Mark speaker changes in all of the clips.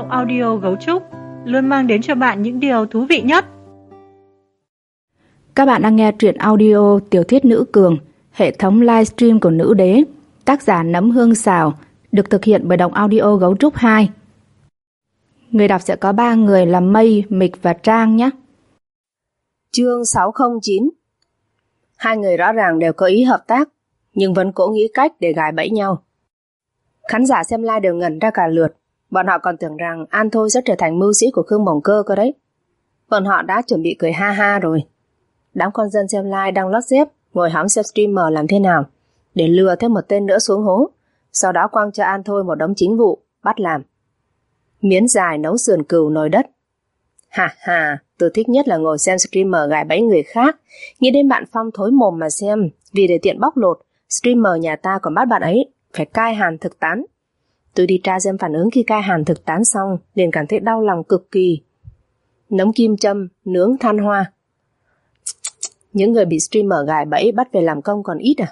Speaker 1: audio Gấu Trúc luôn mang đến cho bạn những điều thú vị nhất.
Speaker 2: Các bạn đang nghe truyện audio Tiểu thuyết Nữ Cường, hệ thống livestream của Nữ Đế, tác giả Nấm Hương Xào, được thực hiện bởi Đọc Audio Gấu Trúc 2. Người đọc sẽ có 3 người là Mây, Mịch và Trang nhé.
Speaker 3: Chương 609. Hai người rõ ràng đều có ý hợp tác, nhưng vẫn cố nghĩ cách để gài bẫy nhau. Khán giả xem live đều ngẩn ra cả lượt. Bọn họ còn tưởng rằng An Thôi sẽ trở thành mưu sĩ của Khương Bổng Cơ cơ đấy. Bọn họ đã chuẩn bị cười ha ha rồi. Đám con dân xem live đang lót dép ngồi hóng xem streamer làm thế nào để lừa thêm một tên nữa xuống hố, sau đó quăng cho An Thôi một đống chính vụ bắt làm. Miến dài nấu sườn cừu nồi đất. Ha ha, tôi thích nhất là ngồi xem streamer gài bẫy người khác. Nghĩ đến bạn Phong thối mồm mà xem, vì để tiện bóc lột, streamer nhà ta còn bắt bạn ấy phải cai hàn thực tán. Tôi đi tra xem phản ứng khi cai hàn thực tán xong, liền cảm thấy đau lòng cực kỳ. Nấm kim châm, nướng than hoa. Những người bị streamer gài bẫy bắt về làm công còn ít à?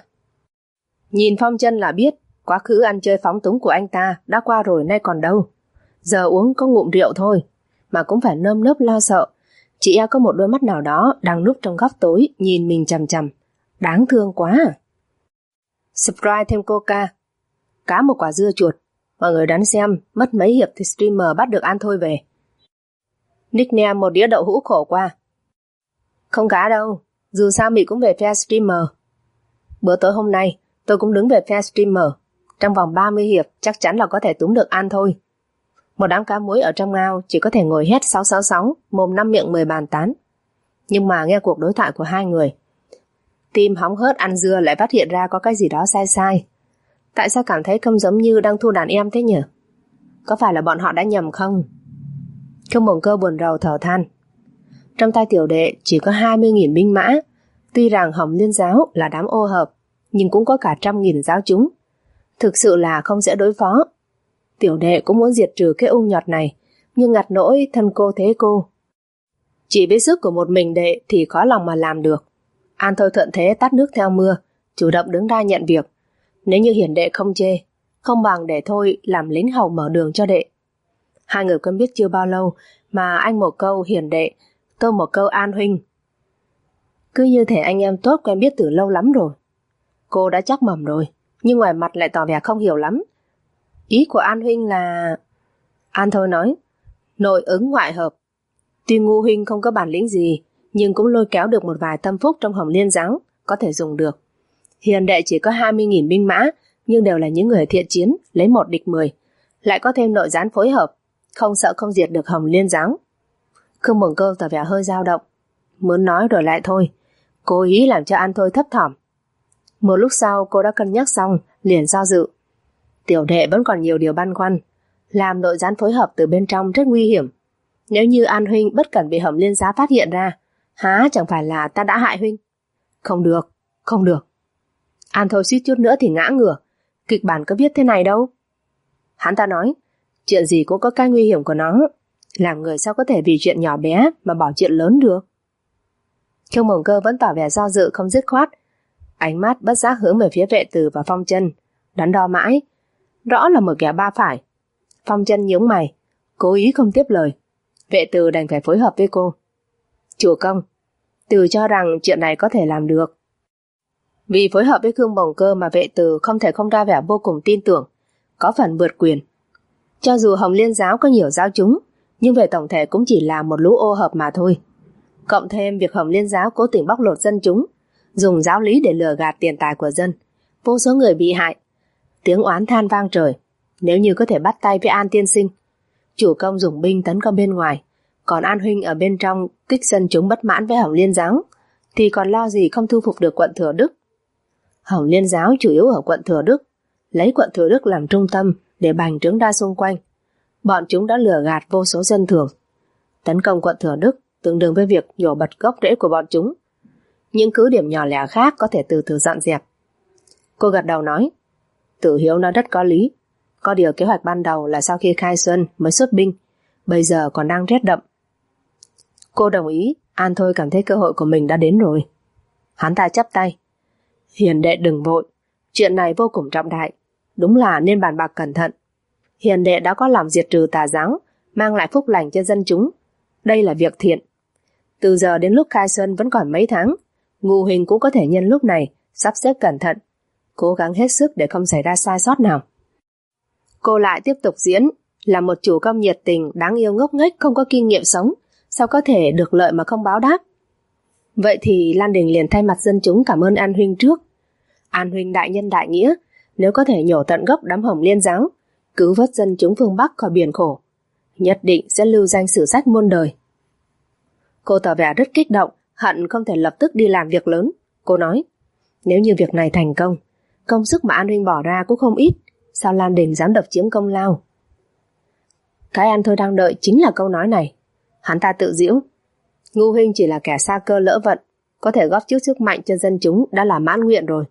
Speaker 3: Nhìn Phong Chân là biết, quá khứ ăn chơi phóng túng của anh ta đã qua rồi nay còn đâu. Giờ uống có ngụm rượu thôi, mà cũng phải nơm nớp lo sợ. Chị e có một đôi mắt nào đó đang núp trong góc tối nhìn mình chằm chằm. Đáng thương quá à. Subscribe thêm Coca. Cá một quả dưa chuột. Mọi người đoán xem mất mấy hiệp thì streamer bắt được An Thôi về. Nickname một đĩa đậu hũ khổ qua. Không cá đâu, dù sao Mỹ cũng về phe streamer. Bữa tối hôm nay tôi cũng đứng về phe streamer. Trong vòng 30 hiệp chắc chắn là có thể túm được An Thôi. Một đám cá muối ở trong ao chỉ có thể ngồi hét 666, mồm 5 miệng 10 bàn tán. Nhưng mà nghe cuộc đối thoại của hai người, tim hóng hớt ăn dưa lại phát hiện ra có cái gì đó sai sai. Tại sao cảm thấy không giống như đang thu đàn em thế nhỉ? Có phải là bọn họ đã nhầm không? Khương Bổng Cơ buồn rầu thở than. Trong tay tiểu đệ chỉ có 20.000 binh mã. Tuy rằng Hồng Liên giáo là đám ô hợp, nhưng cũng có cả 100.000 giáo chúng. Thực sự là không dễ đối phó. Tiểu đệ cũng muốn diệt trừ cái ung nhọt này, nhưng ngặt nỗi thân cô thế cô. Chỉ với sức của một mình đệ thì khó lòng mà làm được. An Thôi thuận thế tát nước theo mưa, chủ động đứng ra nhận việc. Nếu như hiển đệ không chê, không bằng để Thôi làm lính hầu mở đường cho đệ. Hai người quen biết chưa bao lâu mà anh một câu hiển đệ, tôi một câu An huynh. Cứ như thể anh em tốt quen biết từ lâu lắm rồi. Cô đã chắc mẩm rồi, nhưng ngoài mặt lại tỏ vẻ không hiểu lắm. Ý của An huynh là... An Thôi nói, nội ứng ngoại hợp. Tuy Ngu huynh không có bản lĩnh gì, nhưng cũng lôi kéo được một vài tâm phúc trong Hồng Liên giáo, có thể dùng được. Hiền đệ chỉ có 20.000 binh mã, nhưng đều là những người thiện chiến, lấy 1 địch 10. Lại có thêm nội gián phối hợp, không sợ không diệt được Hồng Liên giáo. Khương Bổng Cơ tỏ vẻ hơi dao động, muốn nói rồi lại thôi, cố ý làm cho An Thôi thấp thỏm. Một lúc sau cô đã cân nhắc xong, liền do dự. Tiểu đệ vẫn còn nhiều điều băn khoăn. Làm nội gián phối hợp từ bên trong rất nguy hiểm. Nếu như An huynh bất cẩn bị Hồng Liên giáo phát hiện ra, há chẳng phải là ta đã hại huynh? Không được, không được. An Thôi suýt chút nữa thì ngã ngửa. Kịch bản có viết thế này đâu. Hắn ta nói, chuyện gì cũng có cái nguy hiểm của nó. Làm người sao có thể vì chuyện nhỏ bé mà bỏ chuyện lớn được. Khương Bổng Cơ vẫn tỏ vẻ do dự không dứt khoát. Ánh mắt bất giác hướng về phía Vệ Từ và Phong Chân, đắn đo mãi. Rõ là một kẻ ba phải. Phong Chân nhướng mày, cố ý không tiếp lời. Vệ Từ đành phải phối hợp với cô. Chủ công, Từ cho rằng chuyện này có thể làm được. Vì phối hợp với Khương Bổng Cơ mà Vệ Từ không thể không ra vẻ vô cùng tin tưởng, có phần vượt quyền. Cho dù Hồng Liên giáo có nhiều giáo chúng, nhưng về tổng thể cũng chỉ là một lũ ô hợp mà thôi. Cộng thêm việc Hồng Liên giáo cố tình bóc lột dân chúng, dùng giáo lý để lừa gạt tiền tài của dân, vô số người bị hại. Tiếng oán than vang trời. Nếu như có thể bắt tay với An tiên sinh, chủ công dùng binh tấn công bên ngoài, còn An huynh ở bên trong kích dân chúng bất mãn với Hồng Liên giáo, thì còn lo gì không thu phục được quận Thừa Đức. Hồng Liên giáo chủ yếu ở quận Thừa Đức, lấy quận Thừa Đức làm trung tâm để bành trướng đa xung quanh. Bọn chúng đã lừa gạt vô số dân thường. Tấn công quận Thừa Đức tương đương với việc nhổ bật gốc rễ của bọn chúng. Những cứ điểm nhỏ lẻ khác có thể từ từ dọn dẹp. Cô gật đầu nói, Tử Hiếu nói rất có lý. Có điều kế hoạch ban đầu là sau khi khai xuân mới xuất binh, bây giờ còn đang rét đậm. Cô đồng ý. An Thôi cảm thấy cơ hội của mình đã đến rồi. Hắn ta chắp tay, hiền đệ đừng vội, chuyện này vô cùng trọng đại, đúng là nên bàn bạc cẩn thận. Hiền đệ đã có lòng diệt trừ tà giáo, mang lại phúc lành cho dân chúng. Đây là việc thiện. Từ giờ đến lúc khai xuân vẫn còn mấy tháng, Ngô huynh cũng có thể nhân lúc này sắp xếp cẩn thận, cố gắng hết sức để không xảy ra sai sót nào. Cô lại tiếp tục diễn, là một chủ công nhiệt tình, đáng yêu ngốc nghếch, không có kinh nghiệm sống, sao có thể được lợi mà không báo đáp. Vậy thì Lan Đình liền thay mặt dân chúng cảm ơn An huynh trước. An huynh đại nhân đại nghĩa, nếu có thể nhổ tận gốc đám Hồng Liên giáo, cứu vớt dân chúng phương Bắc khỏi biển khổ, nhất định sẽ lưu danh sử sách muôn đời. Cô tỏ vẻ rất kích động, hận không thể lập tức đi làm việc lớn. Cô nói, nếu như việc này thành công, công sức mà An huynh bỏ ra cũng không ít, sao Lan Đình dám độc chiếm công lao? Cái An Thôi đang đợi chính là câu nói này. Hắn ta tự giễu, Ngô huynh chỉ là kẻ sa cơ lỡ vận, có thể góp chút sức mạnh cho dân chúng đã là mãn nguyện rồi.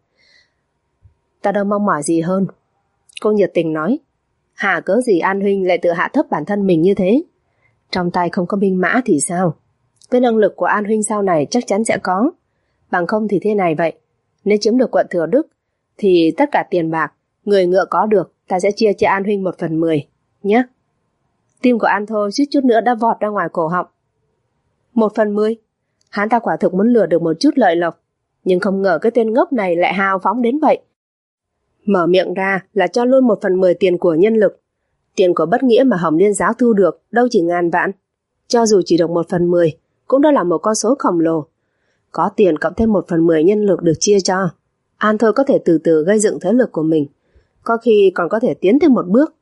Speaker 3: Ta đâu mong mỏi gì hơn. Cô nhiệt tình nói, hả cớ gì An huynh lại tự hạ thấp bản thân mình như thế? Trong tay không có binh mã thì sao? Với năng lực của An huynh sau này chắc chắn sẽ có. Bằng không thì thế này vậy, nếu chiếm được quận Thừa Đức thì tất cả tiền bạc, người ngựa có được ta sẽ chia cho An huynh 1/10 nhé. Tim của An Thôi suýt chút nữa đã vọt ra ngoài cổ họng. 1/10? Hắn ta quả thực muốn lừa được một chút lợi lộc, nhưng không ngờ cái tên ngốc này lại hào phóng đến vậy. Mở miệng ra là cho luôn 1/10 tiền của nhân lực. Tiền của bất nghĩa mà Hồng Liên giáo thu được đâu chỉ ngàn vạn. Cho dù chỉ được 1/10 cũng đó là một con số khổng lồ. Có tiền cộng thêm 1/10 nhân lực được chia cho, An Thôi có thể từ từ gây dựng thế lực của mình, có khi còn có thể tiến thêm một bước.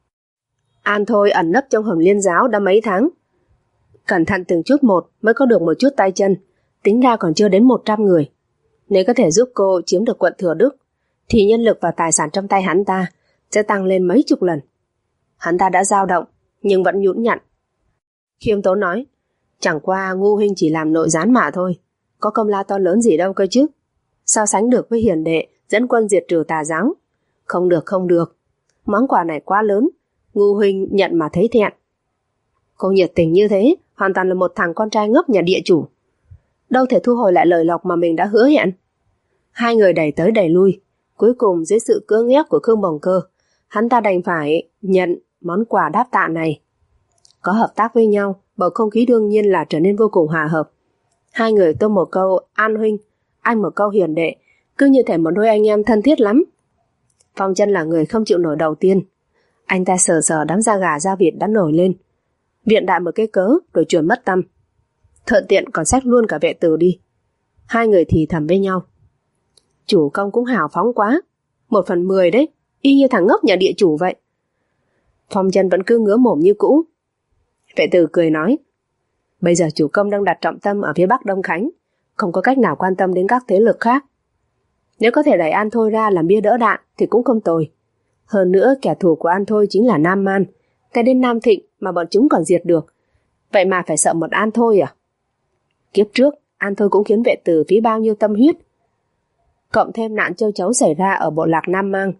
Speaker 3: An Thôi ẩn nấp trong Hồng Liên giáo đã mấy tháng, cẩn thận từng chút một mới có được một chút tay chân, tính ra còn chưa đến 100 người. Nếu có thể giúp cô chiếm được quận Thừa Đức, thì nhân lực và tài sản trong tay hắn ta sẽ tăng lên mấy chục lần. Hắn ta đã dao động, nhưng vẫn nhũn nhặn. Khiêm tốn nói, chẳng qua Ngô huynh chỉ làm nội gián mà thôi, có công lao to lớn gì đâu cơ chứ. Sao sánh được với hiền đệ dẫn quân diệt trừ tà giáo? Không được, không được. Món quà này quá lớn, Ngô huynh nhận mà thấy thẹn. Cô nhiệt tình như thế, hoàn toàn là một thằng con trai ngốc nhà địa chủ. Đâu thể thu hồi lại lời lộc mà mình đã hứa hẹn. Hai người đẩy tới đẩy lui, cuối cùng dưới sự cưỡng ép của Khương Bồng Cơ, hắn ta đành phải nhận món quà đáp tạ này. Có hợp tác với nhau, bầu không khí đương nhiên là trở nên vô cùng hòa hợp. Hai người tôi một câu An huynh, anh một câu hiền đệ, cứ như thể một đôi anh em thân thiết lắm. Phong Chân là người không chịu nổi đầu tiên. Anh ta sờ sờ đám da gà da vịt đã nổi lên, viện đại một cái cớ rồi chuyển mất tâm. Thuận tiện còn xách luôn cả Vệ Tử đi. Hai người thì thầm với nhau, chủ công cũng hào phóng quá, 1/10 đấy, y như thằng ngốc nhà địa chủ vậy. Phong Chân vẫn cứ ngứa mồm như cũ. Vệ Tử cười nói, bây giờ chủ công đang đặt trọng tâm ở phía Bắc Đông Khánh, không có cách nào quan tâm đến các thế lực khác. Nếu có thể đẩy An Thôi ra làm bia đỡ đạn thì cũng không tồi. Hơn nữa kẻ thù của An Thôi chính là Nam Man, cái đến Nam Thịnh mà bọn chúng còn diệt được. Vậy mà phải sợ một An Thôi à? Kiếp trước An Thôi cũng khiến Vệ Tử phí bao nhiêu tâm huyết, cộng thêm nạn châu chấu xảy ra ở bộ lạc Nam Mang,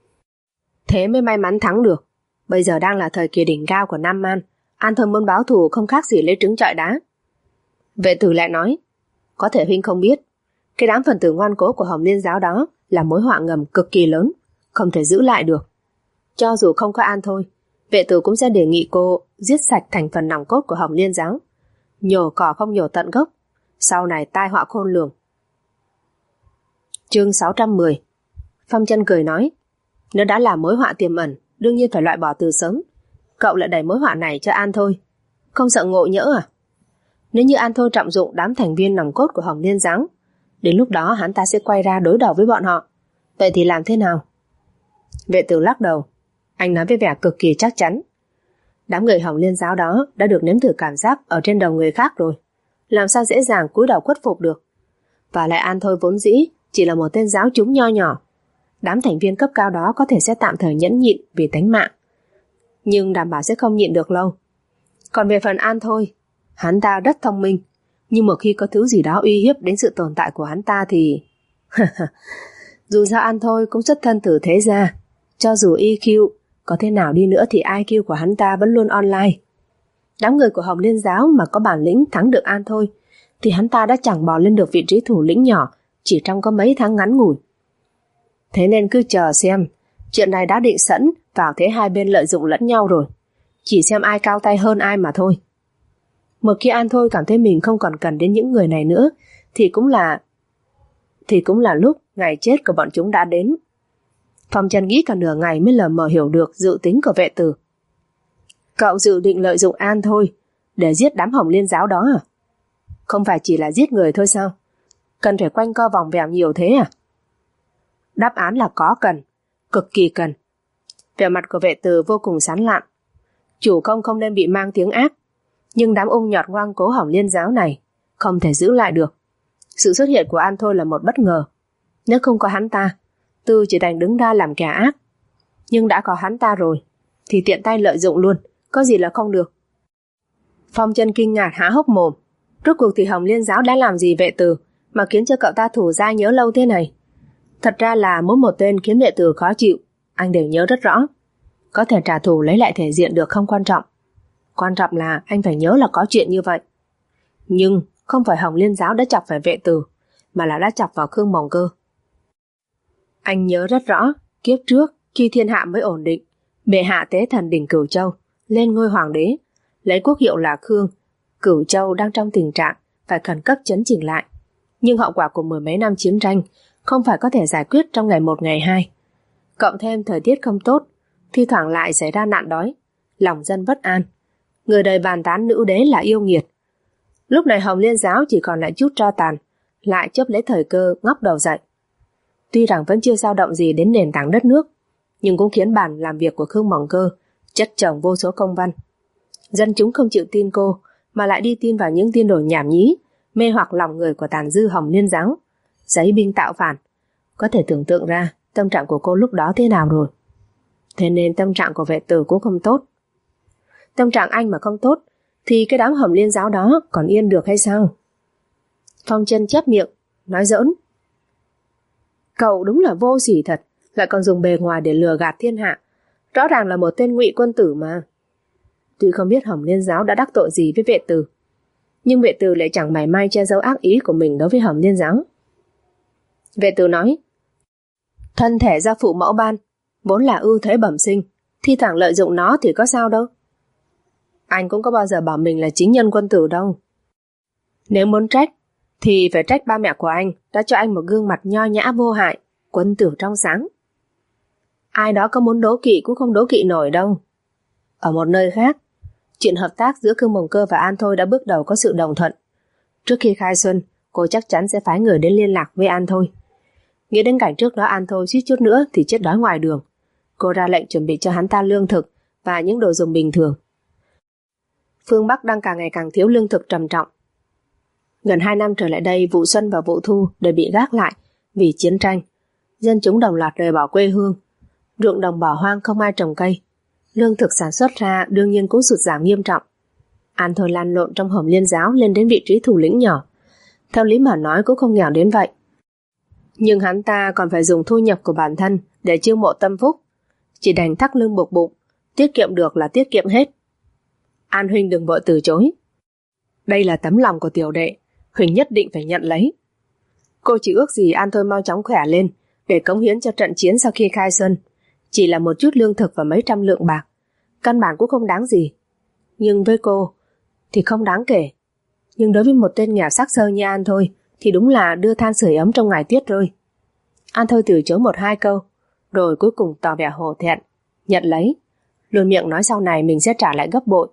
Speaker 3: thế mới may mắn thắng được. Bây giờ đang là thời kỳ đỉnh cao của Nam Man, An Thôi muốn báo thù không khác gì lấy trứng trọi đá. Vệ Tử lại nói, có thể huynh không biết, cái đám phần tử ngoan cố của Hồng Liên giáo đó là mối họa ngầm cực kỳ lớn, không thể giữ lại được. Cho dù không có An Thôi, Vệ Tử cũng sẽ đề nghị cô giết sạch thành phần nòng cốt của Hồng Liên giáo, nhổ cỏ không nhổ tận gốc, sau này tai họa khôn lường. Chương 610. Phong Chân cười nói, nếu đã là mối họa tiềm ẩn, đương nhiên phải loại bỏ từ sớm. Cậu lại đẩy mối họa này cho An Thôi, không sợ ngộ nhỡ à? Nếu như An Thôi trọng dụng đám thành viên nòng cốt của Hồng Liên giáo, đến lúc đó hắn ta sẽ quay ra đối đầu với bọn họ. Vậy thì làm thế nào? Vệ Tử lắc đầu. Anh nói với vẻ cực kỳ chắc chắn. Đám người Hồng Liên giáo đó đã được nếm thử cảm giác ở trên đầu người khác rồi, làm sao dễ dàng cúi đầu khuất phục được. Và lại An Thôi vốn dĩ chỉ là một tên giáo chúng nho nhỏ. Đám thành viên cấp cao đó có thể sẽ tạm thời nhẫn nhịn vì tánh mạng, nhưng đảm bảo sẽ không nhịn được lâu. Còn về phần An Thôi, hắn ta rất thông minh, nhưng một khi có thứ gì đó uy hiếp đến sự tồn tại của hắn ta thì... Dù sao An Thôi cũng xuất thân từ thế gia, cho dù EQ có thế nào đi nữa thì IQ của hắn ta vẫn luôn online. Đám người của Hồng Liên giáo mà có bản lĩnh thắng được An Thôi thì hắn ta đã chẳng bò lên được vị trí thủ lĩnh nhỏ chỉ trong có mấy tháng ngắn ngủi. Thế nên cứ chờ xem, chuyện này đã định sẵn vào thế hai bên lợi dụng lẫn nhau rồi. chỉ xem ai cao tay hơn ai mà thôi. Một khi An Thôi cảm thấy mình không còn cần đến những người này nữa thì cũng là lúc ngày chết của bọn chúng đã đến. Phong Chân nghĩ cả nửa ngày mới lờ mờ hiểu được dự tính của vệ tử. Cậu dự định lợi dụng An Thôi để giết đám Hồng Liên giáo đó à? Không phải chỉ là giết người thôi sao? Cần phải quanh co vòng vèo nhiều thế à? Đáp án là có cần, cực kỳ cần. Vẻ mặt của vệ tử vô cùng sán lạn. Chủ công không nên bị mang tiếng ác, nhưng đám ung nhọt ngoan cố Hồng Liên giáo này không thể giữ lại được. Sự xuất hiện của An Thôi là một bất ngờ. Nếu không có hắn ta, Tư chỉ đành đứng ra làm kẻ ác. Nhưng đã có hắn ta rồi thì tiện tay lợi dụng luôn, có gì là không được. Phong Chân kinh ngạc há hốc mồm. Rốt cuộc thì Hồng Liên giáo đã làm gì vệ tử mà khiến cho cậu ta thủ dai nhớ lâu thế này? Thật ra là mỗi một tên khiến vệ tử khó chịu, anh đều nhớ rất rõ. Có thể trả thù lấy lại thể diện được không quan trọng. Quan trọng là anh phải nhớ là có chuyện như vậy. Nhưng không phải Hồng Liên giáo đã chọc phải vệ tử, mà là đã chọc vào Khương Mồng Cơ. Anh nhớ rất rõ, kiếp trước khi thiên hạ mới ổn định, bệ hạ tế thần đỉnh Cửu Châu lên ngôi hoàng đế, lấy quốc hiệu là Khương. Cửu Châu đang trong tình trạng phải khẩn cấp chấn chỉnh lại. Nhưng hậu quả của mười mấy năm chiến tranh không phải có thể giải quyết trong ngày một ngày hai. Cộng thêm thời tiết không tốt, thi thoảng lại xảy ra nạn đói, lòng dân bất an. Người đời bàn tán nữ đế là yêu nghiệt. Lúc này Hồng Liên giáo chỉ còn lại chút tro tàn, lại chớp lấy thời cơ ngóc đầu dậy. Tuy rằng vẫn chưa dao động gì đến nền tảng đất nước, nhưng cũng khiến bàn làm việc của Khương Mồng Cơ chất chồng vô số công văn. Dân chúng không chịu tin cô, mà lại đi tin vào những tin đồn nhảm nhí, mê hoặc lòng người của tàn dư Hồng Liên giáo, giấy binh tạo phản. Có thể tưởng tượng ra tâm trạng của cô lúc đó thế nào rồi. Thế nên tâm trạng của vệ tử cũng không tốt. Tâm trạng anh mà không tốt thì cái đám Hồng Liên giáo đó còn yên được hay sao? Phong Chân chép miệng, nói giỡn. Cậu đúng là vô sỉ thật, lại còn dùng bề ngoài để lừa gạt thiên hạ. Rõ ràng là một tên ngụy quân tử mà. Tuy không biết Hồng Liên giáo đã đắc tội gì với vệ tử, nhưng vệ tử lại chẳng mảy may che giấu ác ý của mình đối với Hồng Liên giáo. Vệ tử nói, thân thể do phụ mẫu ban vốn là ưu thế bẩm sinh, thi thoảng lợi dụng nó thì có sao đâu. Anh cũng có bao giờ bảo mình là chính nhân quân tử đâu. Nếu muốn trách thì phải trách ba mẹ của anh đã cho anh một gương mặt nho nhã vô hại, quân tử trong sáng. Ai đó có muốn đố kỵ cũng không đố kỵ nổi đâu. Ở một nơi khác, chuyện hợp tác giữa Khương Mồng Cơ và An Thôi đã bước đầu có sự đồng thuận. Trước khi khai xuân, cô chắc chắn sẽ phái người đến liên lạc với An Thôi. Nghĩ đến cảnh trước đó An Thôi suýt chút nữa thì chết đói ngoài đường. Cô ra lệnh chuẩn bị cho hắn ta lương thực và những đồ dùng bình thường. Phương Bắc đang càng ngày càng thiếu lương thực trầm trọng. Gần 2 năm trở lại đây, vụ xuân và vụ thu đều bị gác lại vì chiến tranh. Dân chúng đồng loạt rời bỏ quê hương. Ruộng đồng bỏ hoang không ai trồng cây. Lương thực sản xuất ra đương nhiên cũng sụt giảm nghiêm trọng. An Thôi lan lộn trong Hồng Liên giáo lên đến vị trí thủ lĩnh nhỏ. Theo lý mà nói cũng không nghèo đến vậy. Nhưng hắn ta còn phải dùng thu nhập của bản thân để chiêu mộ tâm phúc. Chỉ đành thắt lưng buộc bụng, tiết kiệm được là tiết kiệm hết. An huynh đừng vội từ chối. Đây là tấm lòng của tiểu đệ, huynh nhất định phải nhận lấy. Cô chỉ ước gì An Thôi mau chóng khỏe lên để cống hiến cho trận chiến sau khi khai xuân. Chỉ là một chút lương thực và mấy trăm lượng bạc, căn bản cũng không đáng gì. Nhưng với cô thì không đáng kể. Nhưng đối với một tên nghèo xác xơ như An Thôi thì đúng là đưa than sưởi ấm trong ngày tuyết rơi. An Thôi từ chối 1-2 câu, rồi cuối cùng tỏ vẻ hổ thẹn, nhận lấy, luôn miệng nói sau này mình sẽ trả lại gấp bội.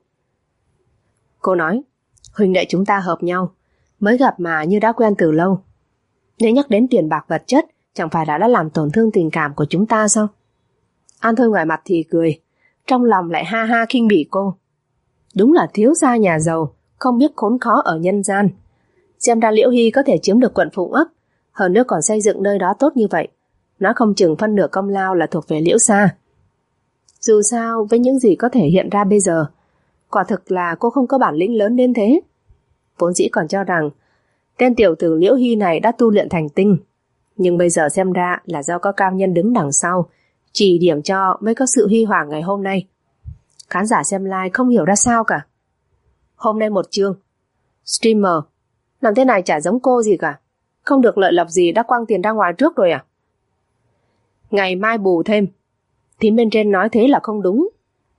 Speaker 3: Cô nói, huynh đệ chúng ta hợp nhau, mới gặp mà như đã quen từ lâu. Nếu nhắc đến tiền bạc vật chất, chẳng phải đã làm tổn thương tình cảm của chúng ta sao? An Thôi ngoài mặt thì cười, trong lòng lại ha ha khinh bỉ cô. Đúng là thiếu gia nhà giàu, không biết khốn khó ở nhân gian. Xem ra Liễu Hy có thể chiếm được quận Phụng Ấp, hơn nữa còn xây dựng nơi đó tốt như vậy. Nó không chừng phân nửa công lao là thuộc về Liễu Sa. Dù sao, với những gì có thể hiện ra bây giờ, quả thực là cô không có bản lĩnh lớn đến thế. Vốn dĩ còn cho rằng tên tiểu tử Liễu Hy này đã tu luyện thành tinh, nhưng bây giờ xem ra là do có cao nhân đứng đằng sau chỉ điểm cho mới có sự huy hoàng ngày hôm nay. Khán giả xem live không hiểu ra sao cả. Hôm nay một chương streamer làm thế này chả giống cô gì cả, không được lợi lộc gì đã quăng tiền ra ngoài trước rồi à? Ngày mai bù thêm. Thím bên trên nói thế là không đúng.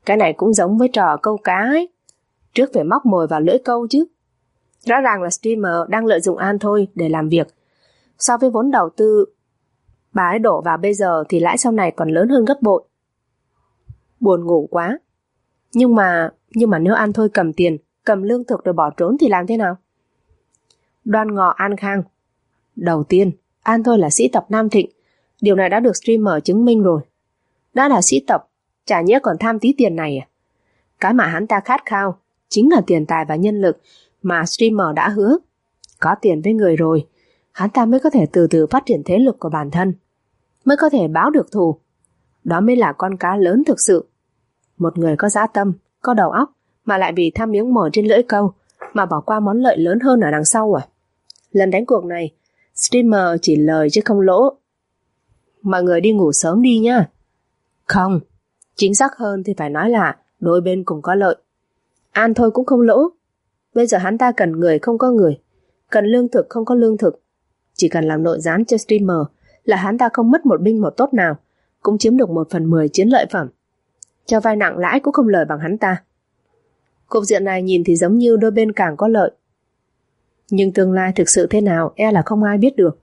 Speaker 3: Cái này cũng giống với trò câu cá ấy. Trước phải móc mồi vào lưỡi câu chứ. Rõ ràng là streamer đang lợi dụng An Thôi để làm việc. So với vốn đầu tư bà ấy đổ vào bây giờ thì lãi sau này còn lớn hơn gấp bội. Buồn ngủ quá. Nhưng mà nếu An Thôi cầm tiền, cầm lương thực rồi bỏ trốn thì làm thế nào? Đoan ngọ An Khang. Đầu tiên, An Thôi là sĩ tộc Nam Thịnh. Điều này đã được streamer chứng minh rồi. Đã là sĩ tộc, chả nhẽ còn tham tí tiền này à? Cái mà hắn ta khát khao chính là tiền tài và nhân lực mà streamer đã hứa. Có tiền với người rồi, hắn ta mới có thể từ từ phát triển thế lực của bản thân, mới có thể báo được thù. Đó mới là con cá lớn thực sự. Một người có dã tâm, có đầu óc mà lại vì tham miếng mồi trên lưỡi câu mà bỏ qua món lợi lớn hơn ở đằng sau à? Lần đánh cuộc này, streamer chỉ lời chứ không lỗ. Mọi người đi ngủ sớm đi nhá. Không, chính xác hơn thì phải nói là đôi bên cùng có lợi. An Thôi cũng không lỗ. Bây giờ hắn ta cần người không có người, cần lương thực không có lương thực. Chỉ cần làm nội gián cho streamer là hắn ta không mất một binh một tốt nào, cũng chiếm được 1/10 chiến lợi phẩm. Cho vay nặng lãi cũng không lời bằng hắn ta. Cục diện này nhìn thì giống như đôi bên càng có lợi, nhưng tương lai thực sự thế nào e là không ai biết được.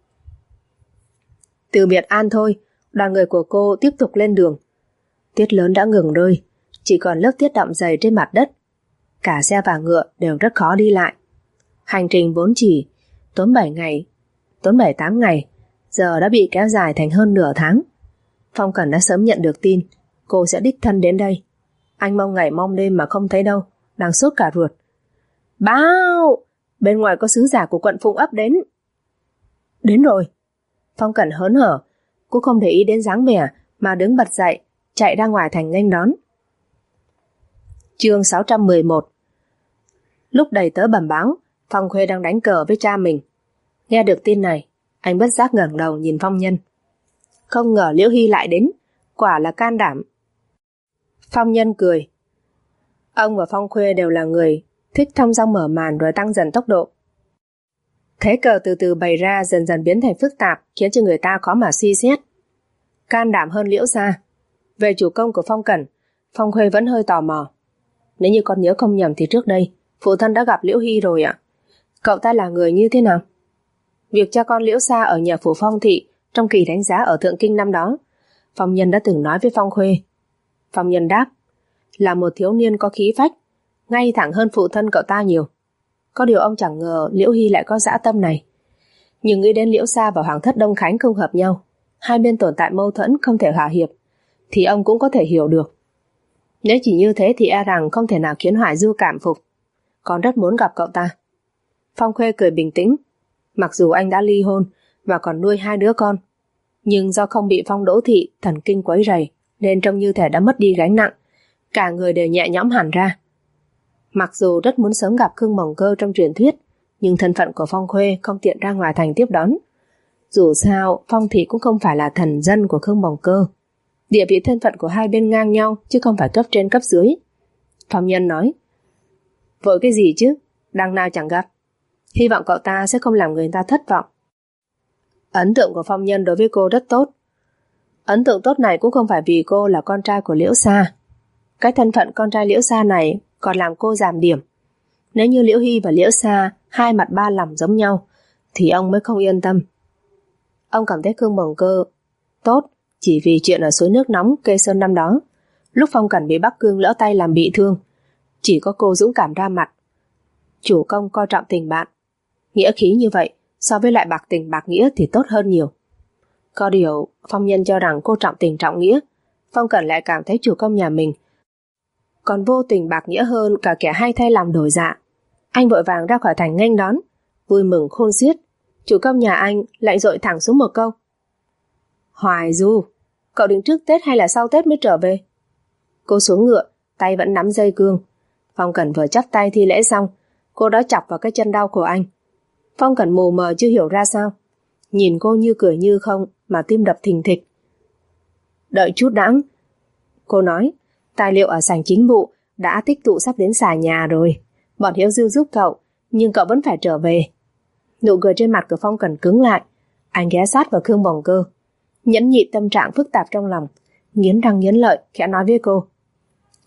Speaker 3: Từ biệt An Thôi, đoàn người của cô tiếp tục lên đường. Tuyết lớn đã ngừng rơi, chỉ còn lớp tuyết đọng dày trên mặt đất. Cả xe và ngựa đều rất khó đi lại. Hành trình vốn chỉ tốn 7-8 ngày, giờ đã bị kéo dài thành hơn nửa tháng. Phong Cẩn đã sớm nhận được tin cô sẽ đích thân đến đây. Anh mong ngày mong đêm mà không thấy đâu, đang sốt cả ruột. Báo! Bên ngoài có sứ giả của quận Phụng Ấp đến. Đến rồi. Phong Cẩn hớn hở, cô không để ý đến dáng vẻ mà đứng bật dậy, chạy ra ngoài thành nghênh đón. Chương 611. Lúc đầy tớ bẩm báo, Phong Khuê đang đánh cờ với cha mình. Nghe được tin này, anh bất giác ngẩng đầu nhìn Phong Nhân. Không ngờ Liễu Hy lại đến, quả là can đảm. Phong Nhân cười. Ông và Phong Khuê đều là người thích thong dong mở màn rồi tăng dần tốc độ. Thế cờ từ từ bày ra dần dần biến thành phức tạp, khiến cho người ta khó mà suy xét. Can đảm hơn Liễu gia. Về chủ công của Phong Cẩn, Phong Khuê vẫn hơi tò mò. Nếu như con nhớ không nhầm thì trước đây phụ thân đã gặp Liễu Hy rồi ạ. Cậu ta là người như thế nào? Việc cha con Liễu Sa ở nhà phủ Phong thị trong kỳ đánh giá ở Thượng Kinh năm đó, Phong Nhân đã từng nói với Phong Khuê. Phong Nhân đáp, là một thiếu niên có khí phách, ngay thẳng hơn phụ thân cậu ta nhiều. Có điều ông chẳng ngờ Liễu Hy lại có dã tâm này. Nhưng nghĩ đến Liễu Sa và Hoàng thất Đông Khánh không hợp nhau, hai bên tồn tại mâu thuẫn không thể hòa hiệp, thì ông cũng có thể hiểu được. Nếu chỉ như thế thì e rằng không thể nào khiến Hoài Du cảm phục. Con rất muốn gặp cậu ta. Phong Khuê cười bình tĩnh. Mặc dù anh đã ly hôn và còn nuôi 2 đứa con, nhưng do không bị Phong Đỗ Thị thần kinh quấy rầy nên trông như thể đã mất đi gánh nặng. Cả người đều nhẹ nhõm hẳn ra. Mặc dù rất muốn sớm gặp Khương Mộng Cơ trong truyền thuyết, nhưng thân phận của Phong Khuê không tiện ra ngoài thành tiếp đón. Dù sao, Phong Thị cũng không phải là thần dân của Khương Mộng Cơ. Địa vị thân phận của hai bên ngang nhau, chứ không phải cấp trên cấp dưới. Phong Nhân nói, vội cái gì chứ, đằng nào chẳng gặp. Hy vọng cậu ta sẽ không làm người ta thất vọng. Ấn tượng của Phong Nhân đối với cô rất tốt. Ấn tượng tốt này cũng không phải vì cô là con trai của Liễu Sa. Cái thân phận con trai Liễu Sa này còn làm cô giảm điểm. Nếu như Liễu Hy và Liễu Sa hai mặt ba lòng giống nhau, thì ông mới không yên tâm. Ông cảm thấy Khương Mộng Cơ tốt chỉ vì chuyện ở suối nước nóng Kê Sơn năm đó. Lúc Phong Cẩn bị Bắc Cương lỡ tay làm bị thương, chỉ có cô dũng cảm ra mặt. Chủ công coi trọng tình bạn. Nghĩa khí như vậy so với lại bạc tình bạc nghĩa thì tốt hơn nhiều. Có điều Phong Nhân cho rằng cô trọng tình trọng nghĩa, Phong Cẩn lại cảm thấy chủ công nhà mình còn vô tình bạc nghĩa hơn cả kẻ hay thay lòng đổi dạ. Anh vội vàng ra khỏi thành nghênh đón, vui mừng khôn xiết. Chủ công nhà anh lại dội thẳng xuống một câu. Hoài Du, cậu định trước Tết hay là sau Tết mới trở về? Cô xuống ngựa, tay vẫn nắm dây cương. Phong Cẩn vừa chắp tay thi lễ xong, cô đã chọc vào cái chân đau của anh. Phong Cẩn mù mờ chưa hiểu ra sao, nhìn cô như cười như không mà tim đập thình thịch. Đợi chút đãng, cô nói, tài liệu ở sảnh chính vụ đã tích tụ sắp đến xà nhà rồi. Bọn Hiếu Dư giúp cậu, nhưng cậu vẫn phải trở về. Nụ cười trên mặt của Phong Cẩn cứng lại. Anh ghé sát vào Khương Mộng Cơ, nhẫn nhịn tâm trạng phức tạp trong lòng, nghiến răng nghiến lợi khẽ nói với cô.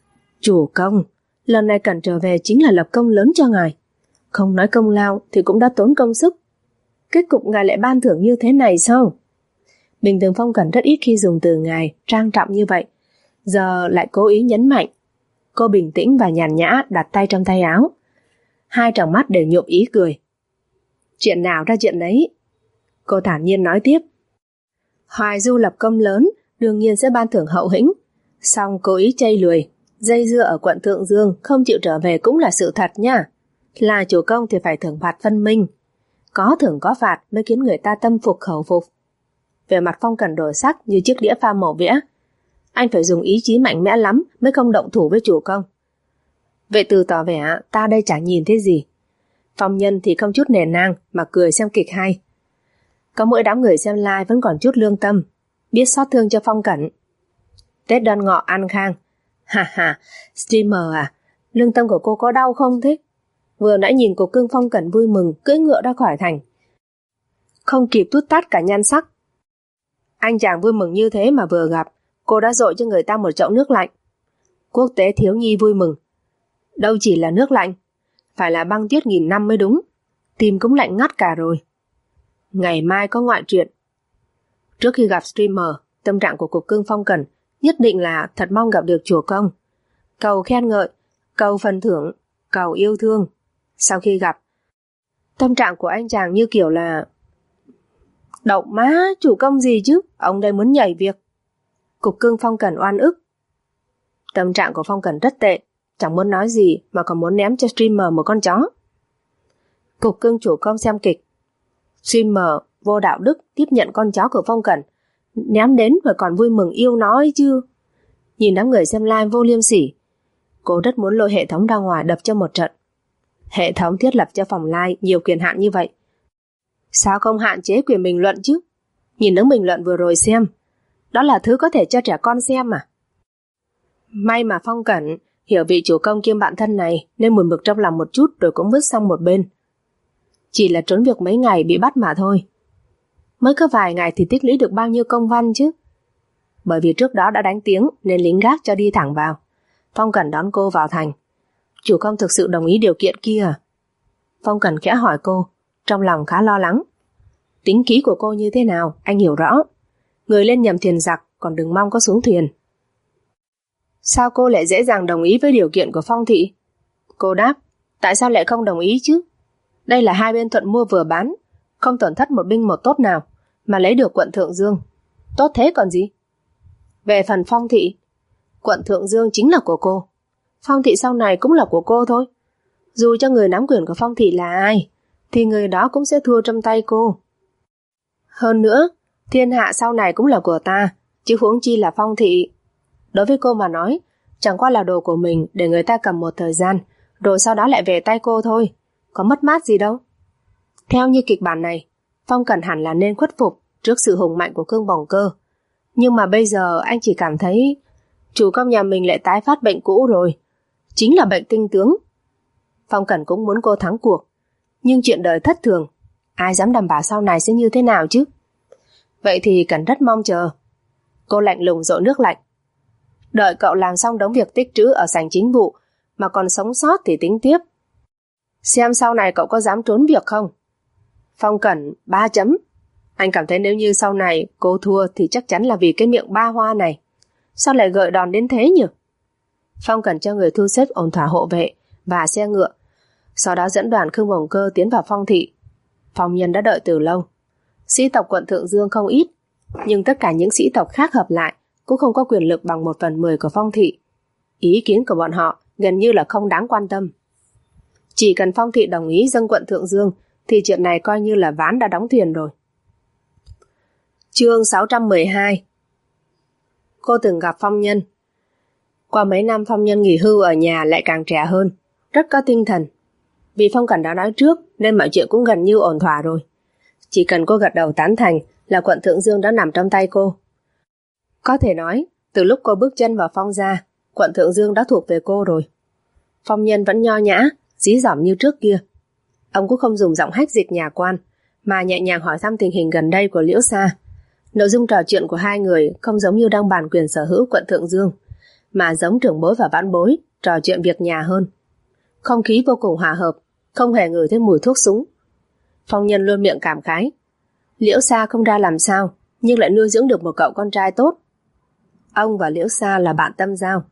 Speaker 3: Chủ công, lần này Cẩn trở về chính là lập công lớn cho ngài. Không nói công lao thì cũng đã tốn công sức. Kết cục ngài lại ban thưởng như thế này sao? Bình thường Phong Cẩn rất ít khi dùng từ ngài trang trọng như vậy, giờ lại cố ý nhấn mạnh. Cô bình tĩnh và nhàn nhã đặt tay trong tay áo. Hai tròng mắt đều nhuộm ý cười. Chuyện nào ra chuyện đấy. Cô thản nhiên nói tiếp. Hoài Du lập công lớn, đương nhiên sẽ ban thưởng hậu hĩnh. Song cố ý chây lười, dây dưa ở quận Thượng Dương không chịu trở về cũng là sự thật nha. Là chủ công thì phải thưởng phạt phân minh. Có thưởng có phạt mới khiến người ta tâm phục khẩu phục. Về mặt Phong Cẩn đổi sắc như chiếc đĩa pha màu vẽ. Anh phải dùng ý chí mạnh mẽ lắm mới không động thủ với chủ công. Vệ Từ tỏ vẻ ta đây chẳng nhìn thấy gì. Phong Nhân thì không chút nể nang mà cười xem kịch hay. Có mỗi đám người xem live vẫn còn chút lương tâm, biết xót thương cho Phong Cẩn. Tết Đoan Ngọ an khang. Ha ha, streamer à, lương tâm của cô có đau không thế? Vừa nãy nhìn cô cưng Phong Cẩn vui mừng cưỡi ngựa ra khỏi thành, không kịp tút tát cả nhan sắc. Anh chàng vui mừng như thế mà vừa gặp, cô đã dội cho người ta một chậu nước lạnh. Quốc tế thiếu nhi vui mừng. Đâu chỉ là nước lạnh, phải là băng tuyết 1000 năm mới đúng. Tim cũng lạnh ngắt cả rồi. Ngày mai có ngoại truyện. Trước khi gặp streamer, tâm trạng của cục cưng Phong Cẩn nhất định là thật mong gặp được chủ công. Cầu khen ngợi, cầu phần thưởng, cầu yêu thương. Sau khi gặp, tâm trạng của anh chàng như kiểu là đậu má, chủ công gì chứ, ông đây muốn nhảy việc. Cục cưng Phong Cẩn oan ức. Tâm trạng của Phong Cẩn rất tệ, chẳng muốn nói gì mà còn muốn ném cho streamer một con chó. Cục cưng chủ công xem kịch. Streamer vô đạo đức tiếp nhận con chó của Phong Cẩn, ném đến và còn vui mừng yêu nó ấy chứ. Nhìn đám người xem live vô liêm sỉ, cô rất muốn lôi hệ thống ra ngoài đập cho một trận. Hệ thống thiết lập cho phòng live nhiều quyền hạn như vậy, sao không hạn chế quyền bình luận chứ? Nhìn những bình luận vừa rồi xem, đó là thứ có thể cho trẻ con xem mà. May mà Phong Cẩn hiểu vị chủ công kiêm bạn thân này nên buồn bực trong lòng một chút rồi cũng vứt sang một bên. Chỉ là trốn việc mấy ngày bị bắt mà thôi. Mới có vài ngày thì tích lũy được bao nhiêu công văn chứ. Bởi vì trước đó đã đánh tiếng nên lính gác cho đi thẳng vào. Phong Cẩn đón cô vào thành. Chủ công thực sự đồng ý điều kiện kia à? Phong Cẩn khẽ hỏi cô, trong lòng khá lo lắng. Tính khí của cô như thế nào anh hiểu rõ. Người lên nhầm thuyền giặc còn đừng mong có xuống thuyền. Sao cô lại dễ dàng đồng ý với điều kiện của Phong thị? Cô đáp, tại sao lại không đồng ý chứ? Đây là hai bên thuận mua vừa bán, không tổn thất một binh một tốt nào, mà lấy được quận Thượng Dương. Tốt thế còn gì? Về phần Phong thị, quận Thượng Dương chính là của cô. Phong thị sau này cũng là của cô thôi. Dù cho người nắm quyền của Phong thị là ai, thì người đó cũng sẽ thua trong tay cô. Hơn nữa, thiên hạ sau này cũng là của ta, chứ huống chi là Phong thị. Đối với cô mà nói, chẳng qua là đồ của mình để người ta cầm một thời gian, rồi sau đó lại về tay cô thôi. Có mất mát gì đâu. Theo như kịch bản này, Phong Cẩn hẳn là nên khuất phục trước sự hùng mạnh của Cương Bồng Cơ. Nhưng mà bây giờ anh chỉ cảm thấy chủ công nhà mình lại tái phát bệnh cũ rồi. Chính là bệnh tinh tướng. Phong Cẩn cũng muốn cô thắng cuộc, nhưng chuyện đời thất thường, ai dám đảm bảo sau này sẽ như thế nào chứ? Vậy thì Cẩn rất mong chờ. Cô lạnh lùng dội nước lạnh. Đợi cậu làm xong đống việc tích trữ ở sảnh chính vụ mà còn sống sót thì tính tiếp. Xem sau này cậu có dám trốn việc không? Phong Cẩn 3 chấm. Anh cảm thấy nếu như sau này cô thua thì chắc chắn là vì cái miệng ba hoa này. Sao lại gợi đòn đến thế nhỉ? Phong Cẩn cho người thu xếp ổn thỏa hộ vệ và xe ngựa, sau đó dẫn đoàn Khương Bồng Cơ tiến vào Phong thị. Phong Nhân đã đợi từ lâu. Sĩ tộc quận Thượng Dương không ít, nhưng tất cả những sĩ tộc khác hợp lại cũng không có quyền lực bằng 1/10 của Phong thị. Ý kiến của bọn họ gần như là không đáng quan tâm. Chỉ cần Phong thị đồng ý dâng quận Thượng Dương thì chuyện này coi như là ván đã đóng thuyền rồi. Chương 612. Cô từng gặp Phong Nhân. Qua mấy năm Phong Nhân nghỉ hưu ở nhà lại càng trẻ hơn, rất có tinh thần. Vì Phong Cẩn đã nói trước nên mọi chuyện cũng gần như ổn thỏa rồi. Chỉ cần cô gật đầu tán thành là quận Thượng Dương đã nằm trong tay cô. Có thể nói, từ lúc cô bước chân vào Phong gia, quận Thượng Dương đã thuộc về cô rồi. Phong Nhân vẫn nho nhã, dí dỏm như trước kia. Ông cũng không dùng giọng hách dịch nhà quan, mà nhẹ nhàng hỏi thăm tình hình gần đây của Liễu Sa. Nội dung trò chuyện của hai người không giống như đang bàn quyền sở hữu quận Thượng Dương, mà giống trưởng bối và vãn bối trò chuyện việc nhà hơn. Không khí vô cùng hòa hợp, không hề ngửi thấy mùi thuốc súng. Phong Nhân luôn miệng cảm khái. Liễu Sa không ra làm sao, nhưng lại nuôi dưỡng được một cậu con trai tốt. Ông và Liễu Sa là bạn tâm giao.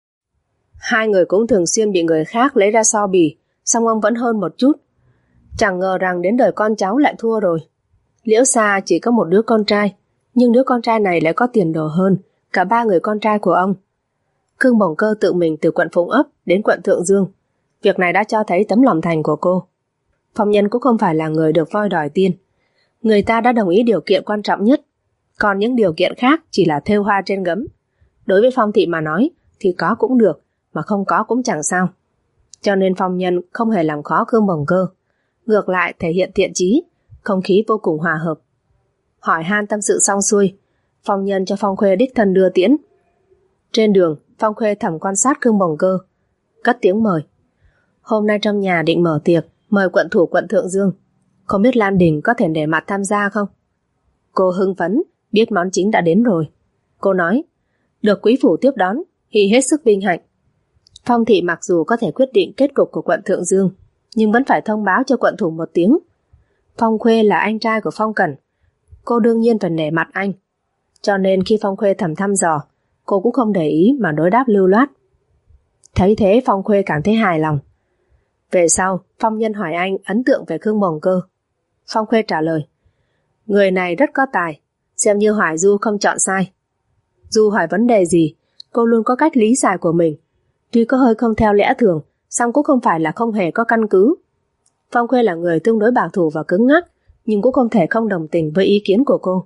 Speaker 3: Hai người cũng thường xuyên bị người khác lấy ra so bì, song ông vẫn hơn một chút. Chẳng ngờ rằng đến đời con cháu lại thua rồi. Liễu Sa chỉ có một đứa con trai, nhưng đứa con trai này lại có tiền đồ hơn cả ba người con trai của ông. Khương Bồng Cơ tự mình từ quận Phụng Ấp đến quận Thượng Dương. Việc này đã cho thấy tấm lòng thành của cô. Phong Nhân cũng không phải là người được voi đòi tiên. Người ta đã đồng ý điều kiện quan trọng nhất, còn những điều kiện khác chỉ là thêu hoa trên gấm. Đối với Phong Thị mà nói thì có cũng được, mà không có cũng chẳng sao. Cho nên Phong Nhân không hề làm khó Khương Bồng Cơ, ngược lại thể hiện thiện chí, không khí vô cùng hòa hợp. Hỏi han tâm sự xong xuôi, Phong Nhân cho Phong Khuê đích thân đưa tiễn. Trên đường, Phong Khuê thầm quan sát Khương Bồng Cơ, cất tiếng mời. Hôm nay trong nhà định mở tiệc, mời quận thủ quận Thượng Dương. Không biết Lan Đình có thể để mặt tham gia không? Cô hưng phấn, biết món chính đã đến rồi. Cô nói, được quý phủ tiếp đón, thì hết sức vinh hạnh. Phong Thị mặc dù có thể quyết định kết cục của quận Thượng Dương, nhưng vẫn phải thông báo cho quận thủ một tiếng. Phong Khuê là anh trai của Phong Cẩn, cô đương nhiên phải nể mặt anh. Cho nên khi Phong Khuê thầm dò, cô cũng không để ý mà đối đáp lưu loát. Thấy thế Phong Khuê cảm thấy hài lòng. Về sau, Phong Nhân hỏi anh ấn tượng về Khương Bồng Cơ. Phong Khuê trả lời, người này rất có tài, xem như Hoài Du không chọn sai. Dù hỏi vấn đề gì, cô luôn có cách lý giải của mình. Tuy có hơi không theo lẽ thường, song cũng không phải là không hề có căn cứ. Phong Khuê là người tương đối bảo thủ và cứng ngắc, nhưng cũng không thể không đồng tình với ý kiến của cô.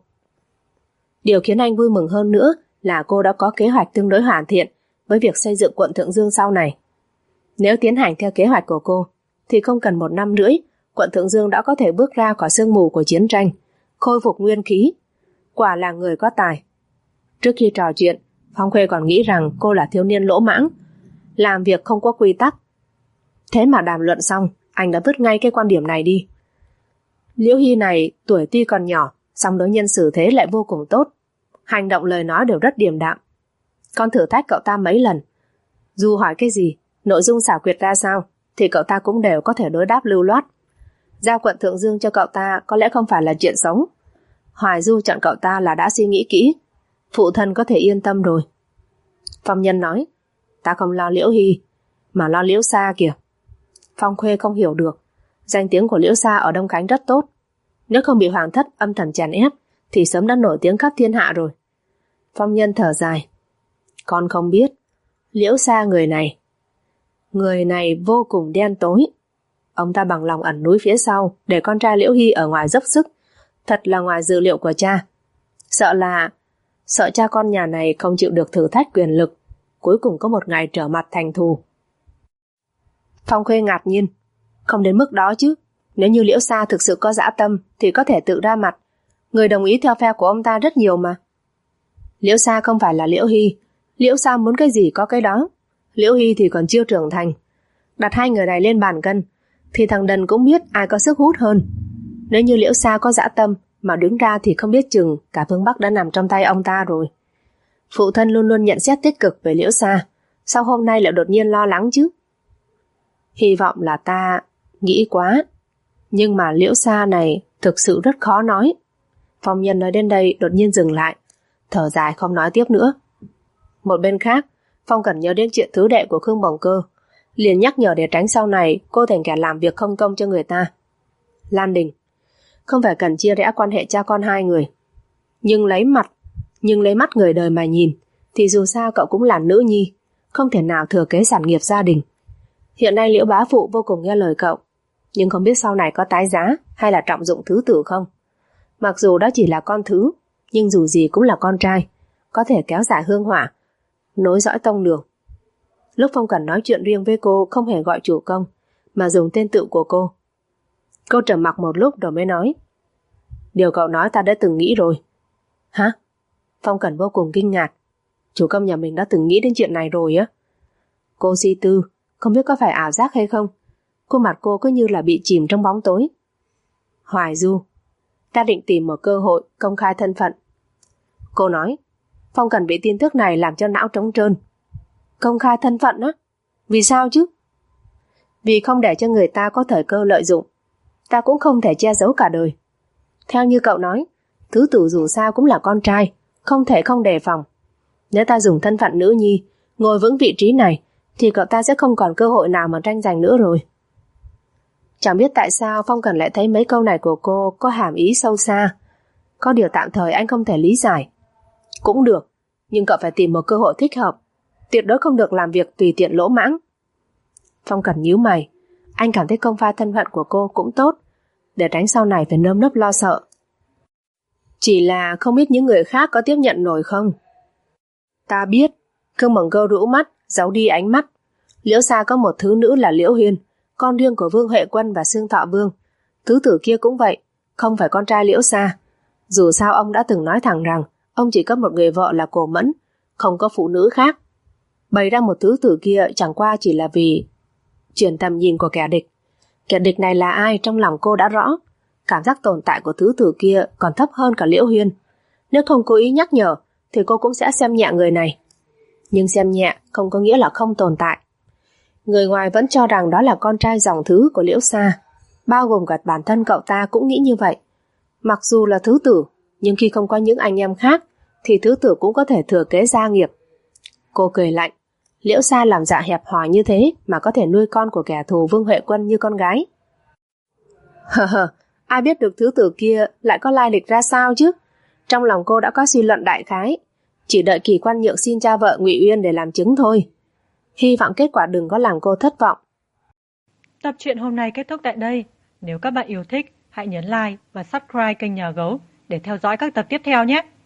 Speaker 3: Điều khiến anh vui mừng hơn nữa là cô đã có kế hoạch tương đối hoàn thiện với việc xây dựng quận Thượng Dương sau này. Nếu tiến hành theo kế hoạch của cô, thì không cần 1 năm rưỡi, quận Thượng Dương đã có thể bước ra khỏi sương mù của chiến tranh, khôi phục nguyên khí. Quả là người có tài. Trước khi trò chuyện, Phong Khuê còn nghĩ rằng cô là thiếu niên lỗ mãng, làm việc không có quy tắc. Thế mà đàm luận xong, anh đã vứt ngay cái quan điểm này đi. Liễu Hy này tuổi tuy còn nhỏ, song đối nhân xử thế lại vô cùng tốt. Hành động lời nói đều rất điềm đạm. Con thử thách cậu ta mấy lần. Dù hỏi cái gì, nội dung xảo quyệt ra sao, thì cậu ta cũng đều có thể đối đáp lưu loát. Giao quận Thượng Dương cho cậu ta có lẽ không phải là chuyện xấu. Hoài Du chọn cậu ta là đã suy nghĩ kỹ. Phụ thân có thể yên tâm rồi. Phong Nhân nói, ta không lo Liễu Hy, mà lo Liễu Sa kìa. Phong Khuê không hiểu được. Danh tiếng của Liễu Sa ở Đông Khánh rất tốt. Nếu không bị hoàng thất âm thầm chèn ép, thì sớm đã nổi tiếng khắp thiên hạ rồi. Phong Nhân thở dài. Con không biết. Liễu Sa người này vô cùng đen tối. Ông ta bằng lòng ẩn núi phía sau để con trai Liễu Hy ở ngoài dốc sức. Thật là ngoài dự liệu của cha. Sợ cha con nhà này không chịu được thử thách quyền lực, cuối cùng có một ngày trở mặt thành thù. Phong Khuê ngạc nhiên. Không đến mức đó chứ. Nếu như Liễu Sa thực sự có dã tâm thì có thể tự ra mặt. Người đồng ý theo phe của ông ta rất nhiều mà. Liễu Sa không phải là Liễu Hy. Liễu Sa muốn cái gì có cái đó. Liễu Hy thì còn chưa trưởng thành. Đặt hai người này lên bàn cân thì thằng Đần cũng biết ai có sức hút hơn. Nếu như Liễu Sa có dã tâm mà đứng ra thì không biết chừng cả phương Bắc đã nằm trong tay ông ta rồi. Phụ thân luôn luôn nhận xét tích cực về Liễu Sa, sao hôm nay lại đột nhiên lo lắng chứ? Hy vọng là ta nghĩ quá. Nhưng mà Liễu Sa này thực sự rất khó nói. Phong Nhân nói đến đây đột nhiên dừng lại, thở dài không nói tiếp nữa. Một bên khác, Phong Cẩn nhớ đến chuyện thứ đệ của Khương Bồng Cơ, liền nhắc nhở để tránh sau này cô thành kẻ làm việc không công cho người ta. Lan Đình, không phải cần chia rẽ quan hệ cha con hai người, nhưng lấy mắt người đời mà nhìn, thì dù sao cậu cũng là nữ nhi, không thể nào thừa kế sản nghiệp gia đình. Hiện nay Liễu bá phụ vô cùng nghe lời cậu, nhưng không biết sau này có tái giá hay là trọng dụng thứ tử không. Mặc dù đó chỉ là con thứ, nhưng dù gì cũng là con trai, có thể kéo dài hương hỏa, nối dõi tông đường. Lúc Phong Cẩn nói chuyện riêng với cô không hề gọi chủ công, mà dùng tên tự của cô. Cô trầm mặc một lúc rồi mới nói, điều cậu nói ta đã từng nghĩ rồi. Hả? Phong Cẩn vô cùng kinh ngạc. Chủ công nhà mình đã từng nghĩ đến chuyện này rồi á? Cô suy tư, không biết có phải ảo giác hay không. Khuôn mặt cô cứ như là bị chìm trong bóng tối. Hoài Du, ta định tìm một cơ hội công khai thân phận. Cô nói. Phong Cẩn bị tin tức này làm cho não trống trơn. Công khai thân phận á? Vì sao chứ? Vì không để cho người ta có thời cơ lợi dụng. Ta cũng không thể che giấu cả đời. Theo như cậu nói, thứ tử dù sao cũng là con trai, không thể không đề phòng. Nếu ta dùng thân phận nữ nhi, ngồi vững vị trí này, thì cậu ta sẽ không còn cơ hội nào mà tranh giành nữa rồi. Chẳng biết tại sao Phong Cần lại thấy mấy câu này của cô có hàm ý sâu xa. Có điều tạm thời anh không thể lý giải. Cũng được, nhưng cậu phải tìm một cơ hội thích hợp. Tuyệt đối không được làm việc tùy tiện lỗ mãng. Phong Cần nhíu mày. Anh cảm thấy công khai thân phận của cô cũng tốt, để tránh sau này phải nơm nớp lo sợ. Chỉ là không biết những người khác có tiếp nhận nổi không? Ta biết. Khương Mộng Câu rũ mắt, giấu đi ánh mắt. Liễu Sa có một thứ nữ là Liễu Hiên, con riêng của Vương Huệ Quân và Xương Thọ Vương. Thứ tử kia cũng vậy, không phải con trai Liễu Sa. Dù sao ông đã từng nói thẳng rằng ông chỉ có một người vợ là Cổ Mẫn, không có phụ nữ khác. Bày ra một thứ tử kia chẳng qua chỉ là vì chuyển tầm nhìn của kẻ địch. Kẻ địch này là ai trong lòng cô đã rõ. Cảm giác tồn tại của thứ tử kia còn thấp hơn cả Liễu Hiên. Nếu không cố ý nhắc nhở thì cô cũng sẽ xem nhẹ người này. Nhưng xem nhẹ không có nghĩa là không tồn tại. Người ngoài vẫn cho rằng đó là con trai dòng thứ của Liễu Sa, bao gồm cả bản thân cậu ta cũng nghĩ như vậy. Mặc dù là thứ tử, nhưng khi không có những anh em khác thì thứ tử cũng có thể thừa kế gia nghiệp. Cô cười lạnh. Liễu Sa làm dạ hẹp hòi như thế mà có thể nuôi con của kẻ thù Vương Huệ Quân như con gái. Ai biết được thứ tử kia lại có lai lịch ra sao chứ? Trong lòng cô đã có suy luận đại khái, chỉ đợi Kỳ Quan Nhượng xin cha vợ Ngụy Uyên để làm chứng thôi. Hy vọng kết quả đừng có làm cô thất vọng.
Speaker 1: Tập truyện hôm nay kết thúc tại đây. Nếu các bạn yêu thích, hãy nhấn like và subscribe kênh Nhà Gấu để theo dõi các tập tiếp theo nhé.